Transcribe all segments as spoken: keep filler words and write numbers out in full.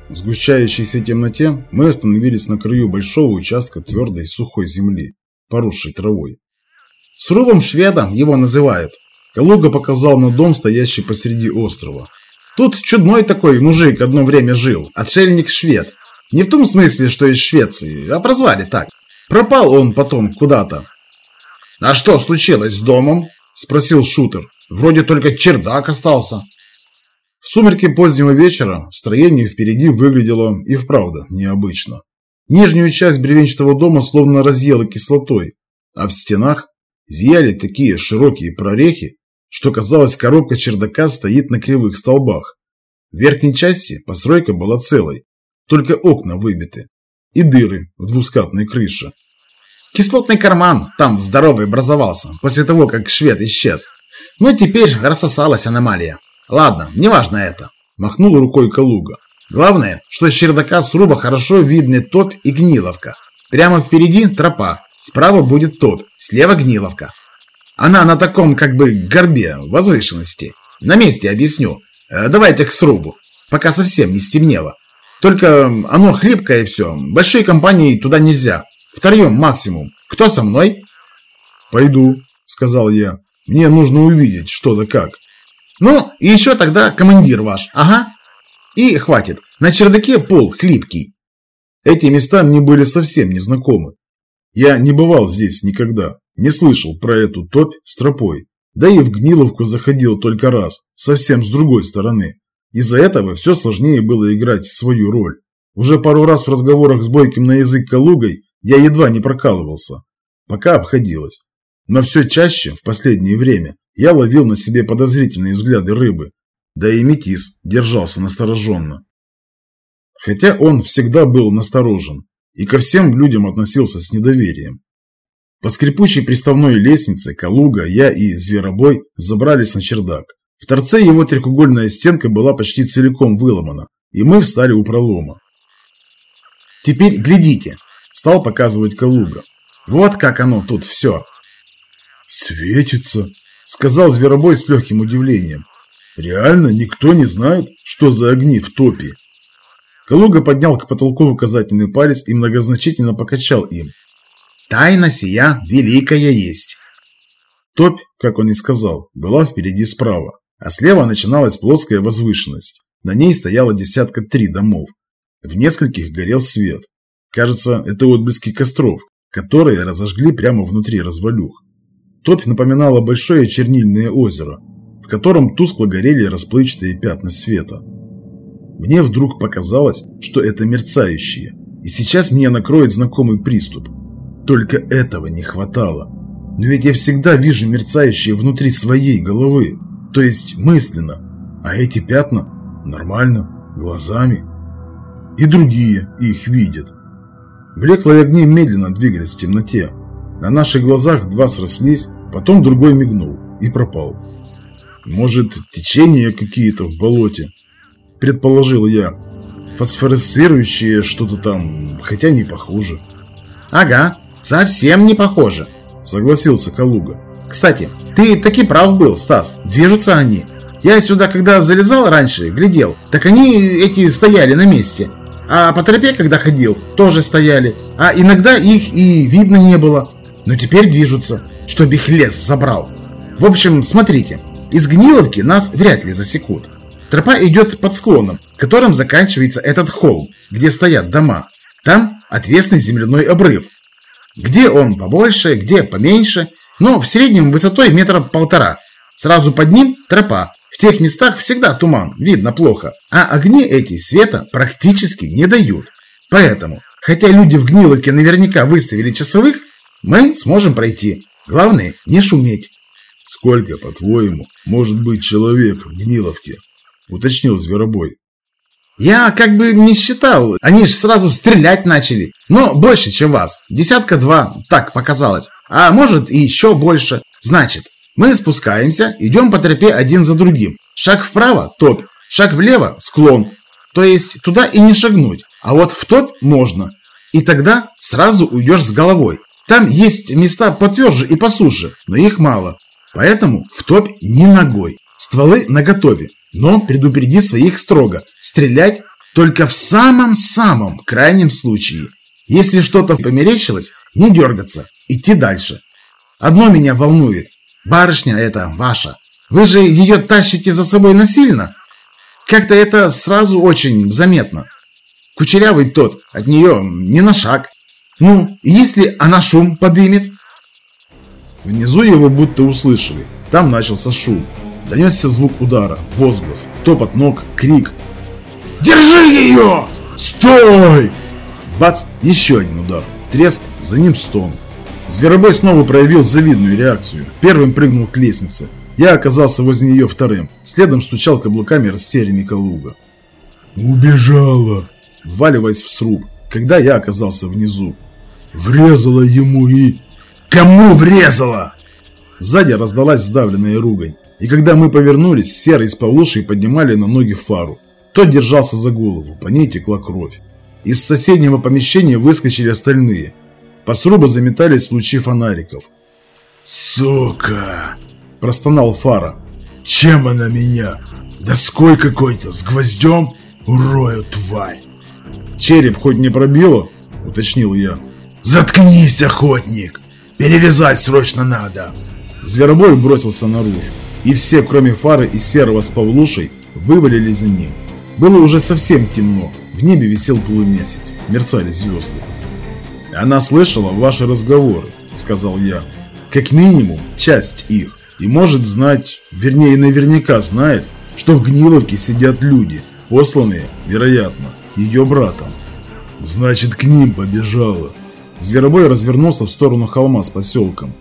В сгущающейся темноте мы остановились на краю большого участка твердой сухой земли, поросшей травой. Срубом шведа его называют. Калуга показал на дом, стоящий посреди острова. Тут чудной такой мужик одно время жил, отшельник-швед. Не в том смысле, что из Швеции, а прозвали так. Пропал он потом куда-то. А что случилось с домом? Спросил Шутер. Вроде только чердак остался. В сумерки позднего вечера строение впереди выглядело и вправду необычно. Нижнюю часть бревенчатого дома словно разъело кислотой, а в стенах зияли такие широкие прорехи, что казалось, коробка чердака стоит на кривых столбах. В верхней части постройка была целой, только окна выбиты и дыры в двускатной крыше. Кислотный карман там здоровый образовался после того, как швед исчез. Но теперь рассосалась аномалия. Ладно, неважно это. Махнул рукой Калуга. Главное, что с чердака сруба хорошо видны топь и гниловка. Прямо впереди тропа, справа будет топь, слева гниловка. Она на таком как бы горбе, возвышенности. На месте объясню. Давайте к срубу, пока совсем не стемнело. Только оно хлипкое все, большой компании туда нельзя. Втроем максимум. Кто со мной? Пойду, сказал я. Мне нужно увидеть, что да как. Ну, и еще тогда командир ваш. Ага. И хватит. На чердаке пол хлипкий. Эти места мне были совсем незнакомы. Я не бывал здесь никогда. Не слышал про эту топь с тропой. Да и в Гниловку заходил только раз, совсем с другой стороны. Из-за этого все сложнее было играть свою роль. Уже пару раз в разговорах с бойким на язык Калугой я едва не прокалывался. Пока обходилось. Но все чаще, в последнее время, я ловил на себе подозрительные взгляды рыбы. Да и Метис держался настороженно. Хотя он всегда был насторожен и ко всем людям относился с недоверием. По скрипучей приставной лестнице Калуга, я и Зверобой забрались на чердак. В торце его трехугольная стенка была почти целиком выломана, и мы встали у пролома. «Теперь глядите», – стал показывать Калуга. «Вот как оно тут все». «Светится», – сказал Зверобой с легким удивлением. «Реально никто не знает, что за огни в топе?» Калуга поднял к потолку указательный палец и многозначительно покачал им. «Тайна сия великая есть». Топь, как он и сказал, была впереди справа, а слева начиналась плоская возвышенность. На ней стояло десятка три домов. В нескольких горел свет. Кажется, это отблески костров, которые разожгли прямо внутри развалюх. Топь напоминала большое чернильное озеро, в котором тускло горели расплывчатые пятна света. Мне вдруг показалось, что это мерцающие, и сейчас меня накроет знакомый приступ. Только этого не хватало. Но ведь я всегда вижу мерцающие внутри своей головы, то есть мысленно, а эти пятна нормально, глазами. И другие их видят. Блеклые огни медленно двигались в темноте. На наших глазах два срослись, потом другой мигнул и пропал. Может, течения какие-то в болоте, предположил я. Фосфоресцирующие что-то там, хотя не похоже. Ага, совсем не похоже, согласился Калуга. Кстати, ты таки прав был, Стас, движутся они. Я сюда, когда залезал раньше, глядел, так они эти стояли на месте. А по тропе, когда ходил, тоже стояли. А иногда их и видно не было. Но теперь движутся, чтоб их лес забрал. В общем, смотрите, из Гниловки нас вряд ли засекут. Тропа идет под склоном, которым заканчивается этот холм, где стоят дома. Там отвесный земляной обрыв. Где он побольше, где поменьше, но в среднем высотой метра полтора. Сразу под ним тропа. В тех местах всегда туман, видно плохо. А огни эти света практически не дают. Поэтому, хотя люди в Гниловке наверняка выставили часовых, мы сможем пройти. Главное, не шуметь. Сколько, по-твоему, может быть человек в Гниловке? Уточнил Зверобой. Я как бы не считал. Они же сразу стрелять начали. Но больше, чем вас. Десятка два, так показалось. А может и еще больше. Значит, мы спускаемся, идем по тропе один за другим. Шаг вправо – топь, шаг влево – склон. То есть туда и не шагнуть, а вот в топь можно. И тогда сразу уйдешь с головой. Там есть места потверже и посуше, но их мало. Поэтому в топь ни ногой. Стволы наготове, но предупреди своих строго. Стрелять Только в самом-самом крайнем случае. Если что-то померещилось, не дергаться, идти дальше. Одно меня волнует. Барышня эта ваша. Вы же ее тащите за собой насильно? Как-то это сразу очень заметно. Кучерявый тот от нее не на шаг. Ну, если она шум подымет? Внизу его будто услышали. Там начался шум. Донесся звук удара, возглас, топот ног, крик. «Держи ее! Стой!» Бац! Еще один удар. Треск, за ним стон. Зверобой снова проявил завидную реакцию. Первым прыгнул к лестнице. Я оказался возле нее вторым. Следом стучал каблуками растерянный Калуга. «Убежала!» Вваливаясь в сруб, когда я оказался внизу. «Врезала ему и...» «Кому врезала?» Сзади раздалась сдавленная ругань. И когда мы повернулись, Серый с Павлушей поднимали на ноги Фару. Тот держался за голову, по ней текла кровь. Из соседнего помещения выскочили остальные. По срубу заметались лучи фонариков. «Сука!» – простонал Фара. «Чем она меня? Доской какой-то, с гвоздем? Урою, тварь!» «Череп хоть не пробило?» – уточнил я. «Заткнись, охотник! Перевязать срочно надо!» Зверобой бросился наружу, и все, кроме Фары и Серого с Павлушей, вывалили за ним. Было уже совсем темно, в небе висел полумесяц, мерцали звезды. «Она слышала ваши разговоры», – сказал я. «Как минимум, часть их, и может знать, вернее, наверняка знает, что в Гниловке сидят люди, посланные, вероятно, ее братом». «Значит, к ним побежала». Зверобой развернулся в сторону холма с поселком.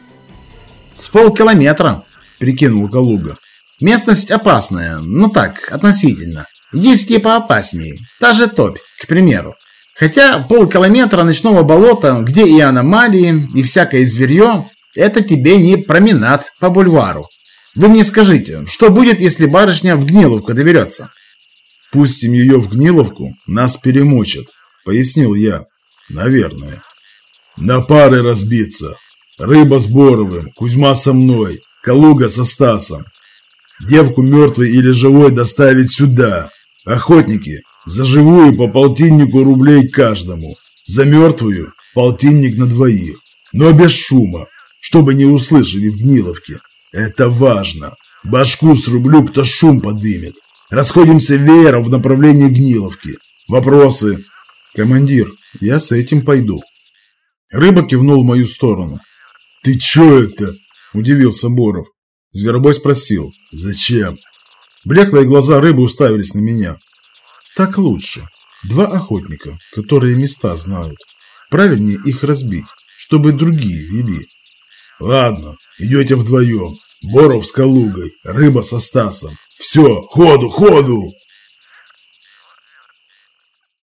«С полкилометра», – прикинул Калуга. «Местность опасная, но так, относительно. Есть и поопаснее, та же топь, к примеру. Хотя полкилометра ночного болота, где и аномалии, и всякое зверье, это тебе не променад по бульвару. Вы мне скажите, что будет, если барышня в Гниловку доберется?» «Пустим ее в Гниловку, нас перемочат», – пояснил я. «Наверное». «На пары разбиться. Рыба с Боровым, Кузьма со мной, Калуга со Стасом. Девку мертвой или живой доставить сюда. Охотники, за живую по полтиннику рублей каждому. За мертвую полтинник на двоих. Но без шума, чтобы не услышали в Гниловке. Это важно. Башку срублю, кто шум подымет. Расходимся веером в направлении Гниловки. Вопросы?» «Командир, я с этим пойду». Рыба кивнул в мою сторону. «Ты чё это?» – удивился Боров. Зверобой спросил. «Зачем?» Блеклые глаза рыбы уставились на меня. «Так лучше. Два охотника, которые места знают. Правильнее их разбить, чтобы другие вели». «Ладно, идете вдвоем. Боров с Калугой, Рыба со Стасом. Все, ходу, ходу!»